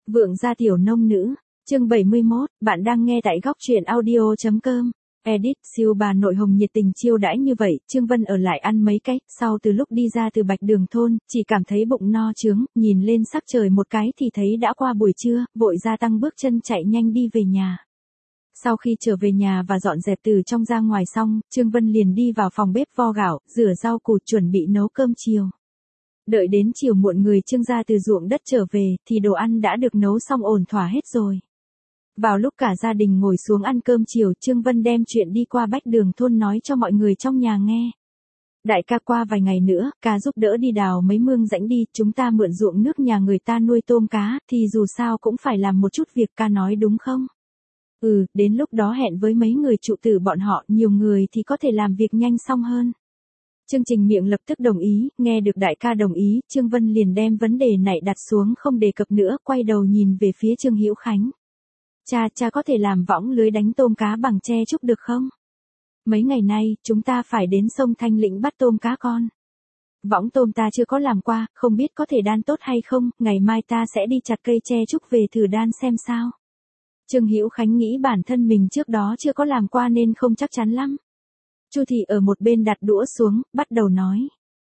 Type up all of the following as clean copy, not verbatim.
Vượng gia tiểu nông nữ, chương 71, bạn đang nghe tại góc truyện audio.com. Edit, siêu bà nội Hồng nhiệt tình chiêu đãi như vậy, Trương Vân ở lại ăn mấy cái, sau từ lúc đi ra từ Bạch Đường thôn, chỉ cảm thấy bụng no trướng, nhìn lên sắc trời một cái thì thấy đã qua buổi trưa, vội gia tăng bước chân chạy nhanh đi về nhà. Sau khi trở về nhà và dọn dẹp từ trong ra ngoài xong, Trương Vân liền đi vào phòng bếp vo gạo, rửa rau củ chuẩn bị nấu cơm chiều. Đợi đến chiều muộn người Trương gia từ ruộng đất trở về, thì đồ ăn đã được nấu xong ổn thỏa hết rồi. Vào lúc cả gia đình ngồi xuống ăn cơm chiều, Trương Vân đem chuyện đi qua Bách Đường thôn nói cho mọi người trong nhà nghe. Đại ca, qua vài ngày nữa, ca giúp đỡ đi đào mấy mương rãnh đi, chúng ta mượn ruộng nước nhà người ta nuôi tôm cá, thì dù sao cũng phải làm một chút việc, ca nói đúng không? Ừ, đến lúc đó hẹn với mấy người trụ tử bọn họ, nhiều người thì có thể làm việc nhanh xong hơn. Chương Trình miệng lập tức đồng ý, nghe được đại ca đồng ý, Trương Vân liền đem vấn đề này đặt xuống không đề cập nữa, quay đầu nhìn về phía Trương Hữu Khánh. Cha có thể làm võng lưới đánh tôm cá bằng tre trúc được không? Mấy ngày nay, chúng ta phải đến sông Thanh Lĩnh bắt tôm cá con. Võng tôm ta chưa có làm qua, không biết có thể đan tốt hay không, ngày mai ta sẽ đi chặt cây tre trúc về thử đan xem sao. Trương Hữu Khánh nghĩ bản thân mình trước đó chưa có làm qua nên không chắc chắn lắm. Chu Thị ở một bên đặt đũa xuống, bắt đầu nói.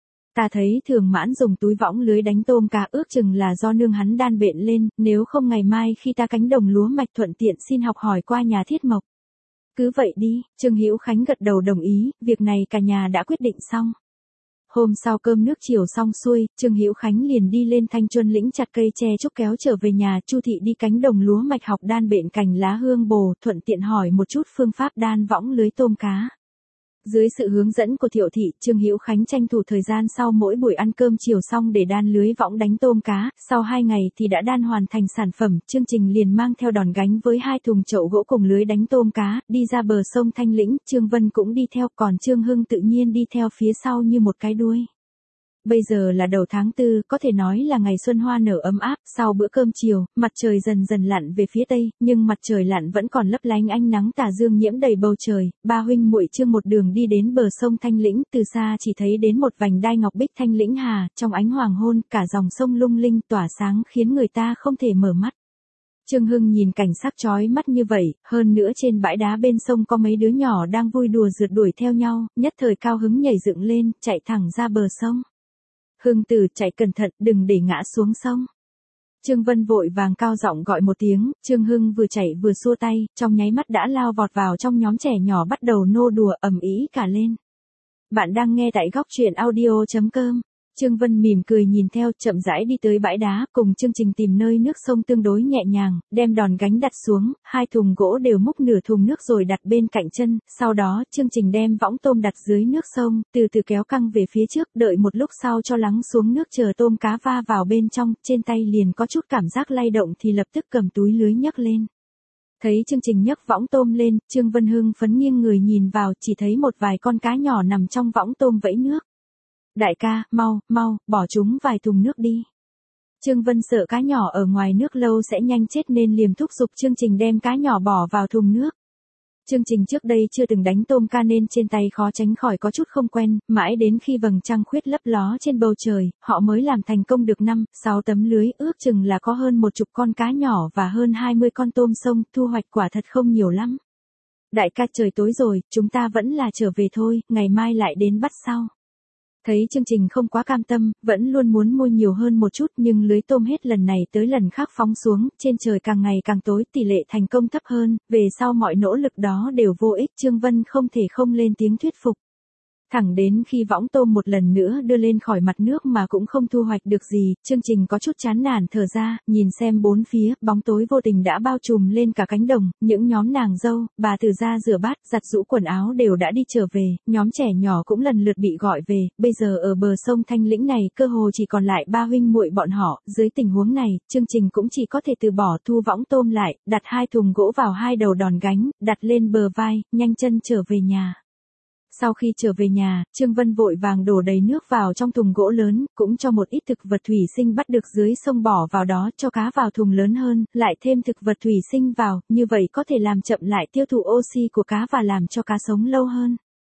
Ta thấy Thường Mãn dùng túi võng lưới đánh tôm cá ước chừng là do nương hắn đan bện lên, nếu không ngày mai khi ta cánh đồng lúa mạch thuận tiện xin học hỏi qua nhà thiết mộc. Cứ vậy đi, Trương Hữu Khánh gật đầu đồng ý, việc này cả nhà đã quyết định xong. Hôm sau cơm nước chiều xong xuôi, Trương Hữu Khánh liền đi lên Thanh Chuân lĩnh chặt cây tre trúc kéo trở về nhà, Chu Thị đi cánh đồng lúa mạch học đan bện cành lá hương bồ, thuận tiện hỏi một chút phương pháp đan võng lưới tôm cá. Dưới sự hướng dẫn của Thiệu Thị, Trương Hữu Khánh tranh thủ thời gian sau mỗi buổi ăn cơm chiều xong để đan lưới võng đánh tôm cá, sau 2 ngày thì đã đan hoàn thành sản phẩm, chương trình liền mang theo đòn gánh với 2 thùng chậu gỗ cùng lưới đánh tôm cá, đi ra bờ sông Thanh Lĩnh, Trương Vân cũng đi theo, còn Trương Hưng tự nhiên đi theo phía sau như một cái đuôi. Bây giờ là đầu tháng 4, có thể nói là ngày xuân hoa nở ấm áp, sau bữa cơm chiều, mặt trời dần dần lặn về phía tây, nhưng mặt trời lặn vẫn còn lấp lánh ánh nắng tà dương nhiễm đầy bầu trời, ba huynh muội Trương một đường đi đến bờ sông Thanh Lĩnh, từ xa chỉ thấy đến một vành đai ngọc bích Thanh Lĩnh Hà, trong ánh hoàng hôn, cả dòng sông lung linh tỏa sáng khiến người ta không thể mở mắt. Trương Hưng nhìn cảnh sắc chói mắt như vậy, hơn nữa trên bãi đá bên sông có mấy đứa nhỏ đang vui đùa rượt đuổi theo nhau, nhất thời cao hứng nhảy dựng lên, chạy thẳng ra bờ sông. Hưng tử, chạy cẩn thận, đừng để ngã xuống sông. Trương Vân vội vàng cao giọng gọi một tiếng, Trương Hưng vừa chạy vừa xua tay, trong nháy mắt đã lao vọt vào trong nhóm trẻ nhỏ bắt đầu nô đùa ầm ĩ cả lên. Bạn đang nghe tại góc truyện audio.com. Trương Vân mỉm cười nhìn theo, chậm rãi đi tới bãi đá, cùng chương trình tìm nơi nước sông tương đối nhẹ nhàng, đem đòn gánh đặt xuống, 2 thùng gỗ đều múc nửa thùng nước rồi đặt bên cạnh chân, sau đó, chương trình đem võng tôm đặt dưới nước sông, từ từ kéo căng về phía trước, đợi một lúc sau cho lắng xuống nước chờ tôm cá va vào bên trong, trên tay liền có chút cảm giác lay động thì lập tức cầm túi lưới nhấc lên. Thấy chương trình nhấc võng tôm lên, Trương Vân hưng phấn nghiêng người nhìn vào, chỉ thấy một vài con cá nhỏ nằm trong võng tôm vẫy nước. Đại ca, mau, bỏ chúng vài thùng nước đi. Trương Vân sợ cá nhỏ ở ngoài nước lâu sẽ nhanh chết nên liềm thúc giục chương trình đem cá nhỏ bỏ vào thùng nước. Chương trình trước đây chưa từng đánh tôm ca nên trên tay khó tránh khỏi có chút không quen, mãi đến khi vầng trăng khuyết lấp ló trên bầu trời, họ mới làm thành công được 5-6 tấm lưới, ước chừng là có hơn 10 con cá nhỏ và hơn 20 con tôm sông, thu hoạch quả thật không nhiều lắm. Đại ca, trời tối rồi, chúng ta vẫn là trở về thôi, ngày mai lại đến bắt sau. Thấy chương trình không quá cam tâm, vẫn luôn muốn mua nhiều hơn một chút nhưng lưới tôm hết lần này tới lần khác phóng xuống, trên trời càng ngày càng tối, tỷ lệ thành công thấp hơn, về sau mọi nỗ lực đó đều vô ích, Trương Vân không thể không lên tiếng thuyết phục. Thẳng đến khi võng tôm một lần nữa đưa lên khỏi mặt nước mà cũng không thu hoạch được gì, chương trình có chút chán nản thở ra, nhìn xem bốn phía, bóng tối vô tình đã bao trùm lên cả cánh đồng, những nhóm nàng dâu, bà từ ra rửa bát, giặt giũ quần áo đều đã đi trở về, nhóm trẻ nhỏ cũng lần lượt bị gọi về, bây giờ ở bờ sông Thanh Lĩnh này cơ hồ chỉ còn lại 3 huynh muội bọn họ, dưới tình huống này, chương trình cũng chỉ có thể từ bỏ thu võng tôm lại, đặt 2 thùng gỗ vào 2 đầu đòn gánh, đặt lên bờ vai, nhanh chân trở về nhà. Sau khi trở về nhà, Trương Vân vội vàng đổ đầy nước vào trong thùng gỗ lớn, cũng cho một ít thực vật thủy sinh bắt được dưới sông bỏ vào đó, cho cá vào thùng lớn hơn, lại thêm thực vật thủy sinh vào, như vậy có thể làm chậm lại tiêu thụ oxy của cá và làm cho cá sống lâu hơn.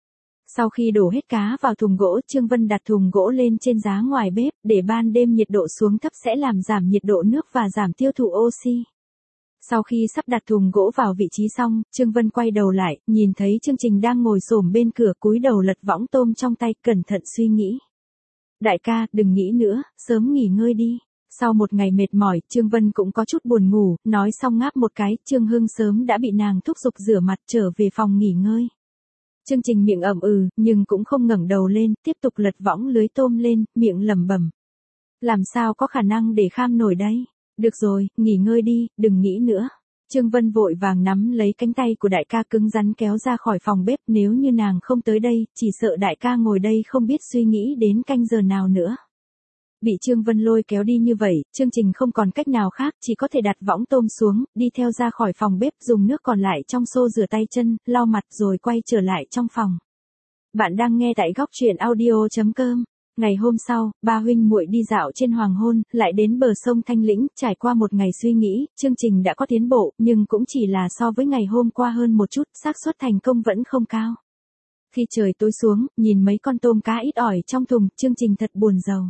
Sau khi đổ hết cá vào thùng gỗ, Trương Vân đặt thùng gỗ lên trên giá ngoài bếp, để ban đêm nhiệt độ xuống thấp sẽ làm giảm nhiệt độ nước và giảm tiêu thụ oxy. Sau khi sắp đặt thùng gỗ vào vị trí xong, Trương Vân quay đầu lại, nhìn thấy Chương Trình đang ngồi xổm bên cửa cúi đầu lật võng tôm trong tay, cẩn thận suy nghĩ. Đại ca, đừng nghĩ nữa, sớm nghỉ ngơi đi. Sau một ngày mệt mỏi, Trương Vân cũng có chút buồn ngủ, nói xong ngáp một cái, Trương Hưng sớm đã bị nàng thúc giục rửa mặt trở về phòng nghỉ ngơi. Chương Trình miệng ậm nhưng cũng không ngẩng đầu lên, tiếp tục lật võng lưới tôm lên, miệng lẩm bẩm. Làm sao có khả năng để kham nổi đây? Được rồi, nghỉ ngơi đi, đừng nghĩ nữa. Trương Vân vội vàng nắm lấy cánh tay của đại ca cứng rắn kéo ra khỏi phòng bếp, nếu như nàng không tới đây, chỉ sợ đại ca ngồi đây không biết suy nghĩ đến canh giờ nào nữa. Bị Trương Vân lôi kéo đi như vậy, Chương Trình không còn cách nào khác, chỉ có thể đặt võng tôm xuống, đi theo ra khỏi phòng bếp, dùng nước còn lại trong xô rửa tay chân, lau mặt rồi quay trở lại trong phòng. Bạn đang nghe tại góc truyện audio.com. Ngày hôm sau, ba huynh muội đi dạo trên hoàng hôn, lại đến bờ sông Thanh Lĩnh, trải qua một ngày suy nghĩ, Chương Trình đã có tiến bộ, nhưng cũng chỉ là so với ngày hôm qua hơn một chút, xác suất thành công vẫn không cao. Khi trời tối xuống, nhìn mấy con tôm cá ít ỏi trong thùng, Chương Trình thật buồn rầu.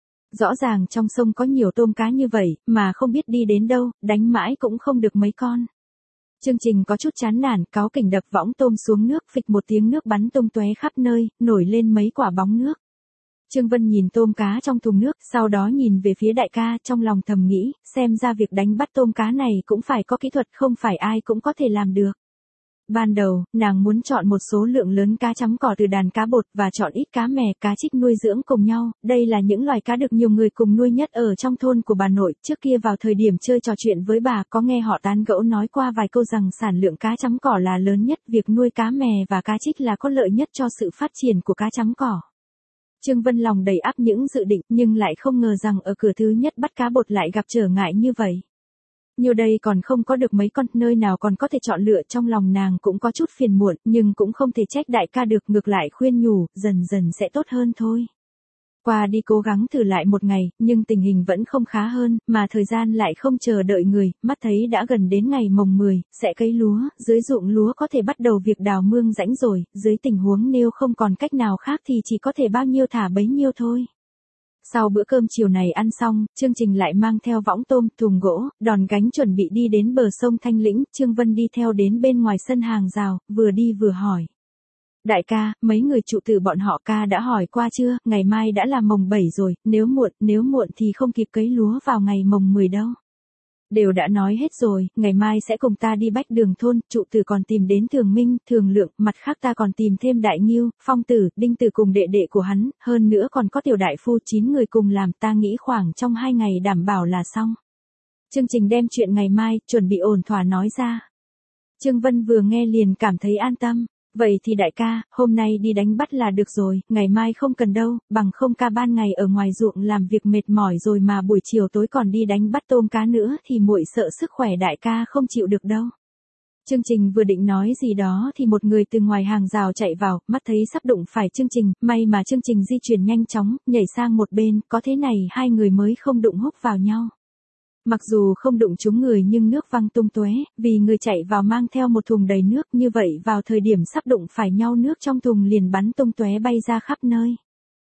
Rõ ràng trong sông có nhiều tôm cá như vậy, mà không biết đi đến đâu, đánh mãi cũng không được mấy con. Chương Trình có chút chán nản, cáu kỉnh đập võng tôm xuống nước, phịch một tiếng nước bắn tung tóe khắp nơi, nổi lên mấy quả bóng nước. Trương Vân nhìn tôm cá trong thùng nước, sau đó nhìn về phía đại ca, trong lòng thầm nghĩ, xem ra việc đánh bắt tôm cá này cũng phải có kỹ thuật, không phải ai cũng có thể làm được. Ban đầu, nàng muốn chọn một số lượng lớn cá chấm cỏ từ đàn cá bột và chọn ít cá mè, cá trích nuôi dưỡng cùng nhau, đây là những loài cá được nhiều người cùng nuôi nhất ở trong thôn của bà nội. Trước kia vào thời điểm chơi trò chuyện với bà có nghe họ tán gẫu nói qua vài câu rằng sản lượng cá chấm cỏ là lớn nhất, việc nuôi cá mè và cá trích là có lợi nhất cho sự phát triển của cá chấm cỏ. Trương Vân lòng đầy ắp những dự định, nhưng lại không ngờ rằng ở cửa thứ nhất bắt cá bột lại gặp trở ngại như vậy. Nhiều đây còn không có được mấy con, nơi nào còn có thể chọn lựa, trong lòng nàng cũng có chút phiền muộn, nhưng cũng không thể trách đại ca được, ngược lại khuyên nhủ, dần dần sẽ tốt hơn thôi. Qua đi cố gắng thử lại một ngày, nhưng tình hình vẫn không khá hơn, mà thời gian lại không chờ đợi người, mắt thấy đã gần đến ngày mồng 10, sẽ cấy lúa, dưới ruộng lúa có thể bắt đầu việc đào mương rãnh rồi, dưới tình huống nếu không còn cách nào khác thì chỉ có thể bao nhiêu thả bấy nhiêu thôi. Sau bữa cơm chiều này ăn xong, Chương Trình lại mang theo võng tôm, thùng gỗ, đòn gánh chuẩn bị đi đến bờ sông Thanh Lĩnh, Trương Vân đi theo đến bên ngoài sân hàng rào, vừa đi vừa hỏi. Đại ca, mấy người trụ tử bọn họ ca đã hỏi qua chưa, ngày mai đã là mồng 7 rồi, nếu muộn thì không kịp cấy lúa vào ngày mồng 10 đâu. Đều đã nói hết rồi, ngày mai sẽ cùng ta đi bách đường thôn, trụ tử còn tìm đến Thường Minh, Thường Lượng, mặt khác ta còn tìm thêm Đại Nghiêu, Phong Tử, Đinh Tử cùng đệ đệ của hắn, hơn nữa còn có Tiểu Đại Phu, 9 người cùng làm, ta nghĩ khoảng trong 2 ngày đảm bảo là xong. Chương Trình đem chuyện ngày mai, chuẩn bị ổn thỏa nói ra. Trương Vân vừa nghe liền cảm thấy an tâm. Vậy thì đại ca, hôm nay đi đánh bắt là được rồi, ngày mai không cần đâu, bằng không ca ban ngày ở ngoài ruộng làm việc mệt mỏi rồi mà buổi chiều tối còn đi đánh bắt tôm cá nữa thì muội sợ sức khỏe đại ca không chịu được đâu. Chương Trình vừa định nói gì đó thì một người từ ngoài hàng rào chạy vào, mắt thấy sắp đụng phải Chương Trình, may mà Chương Trình di chuyển nhanh chóng, nhảy sang một bên, có thế này hai người mới không đụng húc vào nhau. Mặc dù không đụng trúng người nhưng nước văng tung tóe, vì người chạy vào mang theo một thùng đầy nước, như vậy vào thời điểm sắp đụng phải nhau nước trong thùng liền bắn tung tóe bay ra khắp nơi.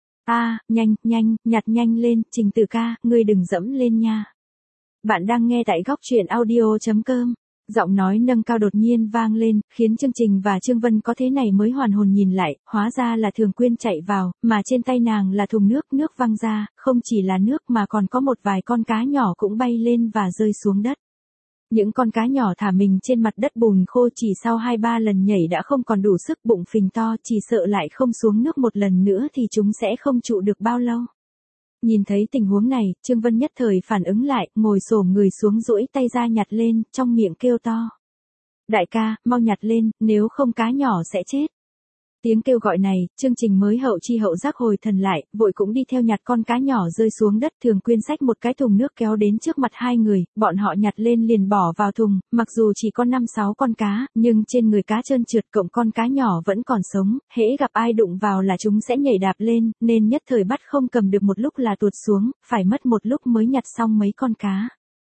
Nhanh, nhặt nhanh lên, Trình Tử ca, ngươi đừng dẫm lên nha. Bạn đang nghe tại góc truyện audio.com. Giọng nói nâng cao đột nhiên vang lên, khiến Chương Trình và Trương Vân có thế này mới hoàn hồn nhìn lại, hóa ra là Thường Quyên chạy vào, mà trên tay nàng là thùng nước văng ra, không chỉ là nước mà còn có một vài con cá nhỏ cũng bay lên và rơi xuống đất. Những con cá nhỏ thả mình trên mặt đất bùn khô, chỉ sau 2-3 lần nhảy đã không còn đủ sức, bụng phình to, chỉ sợ lại không xuống nước một lần nữa thì chúng sẽ không trụ được bao lâu. Nhìn thấy tình huống này, Trương Vân nhất thời phản ứng lại, ngồi xổm người xuống duỗi tay ra nhặt lên, trong miệng kêu to. Đại ca, mau nhặt lên, nếu không cá nhỏ sẽ chết. Tiếng kêu gọi này, Chương Trình mới hậu chi hậu giác hồi thần lại, vội cũng đi theo nhặt con cá nhỏ rơi xuống đất. Thường Quyên xách một cái thùng nước kéo đến trước mặt hai người, bọn họ nhặt lên liền bỏ vào thùng, mặc dù chỉ có 5-6 con cá, nhưng trên người cá trơn trượt cộng con cá nhỏ vẫn còn sống, hễ gặp ai đụng vào là chúng sẽ nhảy đạp lên, nên nhất thời bắt không cầm được, một lúc là tuột xuống, phải mất một lúc mới nhặt xong mấy con cá.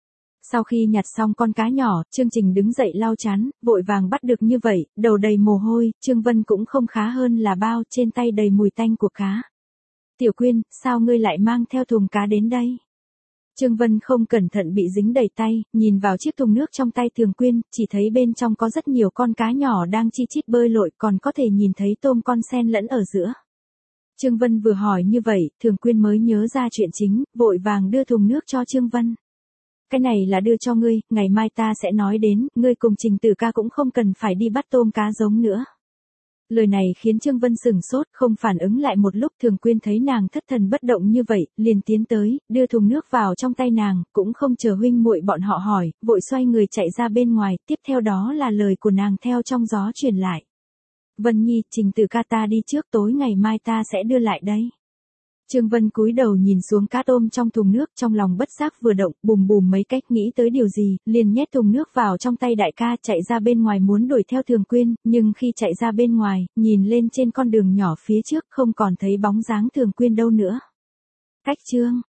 Sau khi nhặt xong con cá nhỏ, Trương Trình đứng dậy lau chán, vội vàng bắt được như vậy, đầu đầy mồ hôi, Trương Vân cũng không khá hơn là bao, trên tay đầy mùi tanh của cá. Tiểu Quyên, sao ngươi lại mang theo thùng cá đến đây? Trương Vân không cẩn thận bị dính đầy tay, nhìn vào chiếc thùng nước trong tay Thường Quyên, chỉ thấy bên trong có rất nhiều con cá nhỏ đang chi chít bơi lội, còn có thể nhìn thấy tôm con sen lẫn ở giữa. Trương Vân vừa hỏi như vậy, Thường Quyên mới nhớ ra chuyện chính, vội vàng đưa thùng nước cho Trương Vân. Cái này là đưa cho ngươi, ngày mai ta sẽ nói đến, ngươi cùng Trình Tử ca cũng không cần phải đi bắt tôm cá giống nữa. Lời này khiến Trương Vân sửng sốt, không phản ứng lại một lúc. Thường Quyên thấy nàng thất thần bất động như vậy, liền tiến tới, đưa thùng nước vào trong tay nàng, cũng không chờ huynh muội bọn họ hỏi, vội xoay người chạy ra bên ngoài, tiếp theo đó là lời của nàng theo trong gió truyền lại. Vân Nhi, Trình Tử ca ta đi trước, tối ngày mai ta sẽ đưa lại đây. Trương Vân cúi đầu nhìn xuống cá tôm trong thùng nước, trong lòng bất giác vừa động, bùm bùm mấy cách, nghĩ tới điều gì, liền nhét thùng nước vào trong tay đại ca, chạy ra bên ngoài muốn đuổi theo Thường Quyên, nhưng khi chạy ra bên ngoài, nhìn lên trên con đường nhỏ phía trước không còn thấy bóng dáng Thường Quyên đâu nữa. Cách chương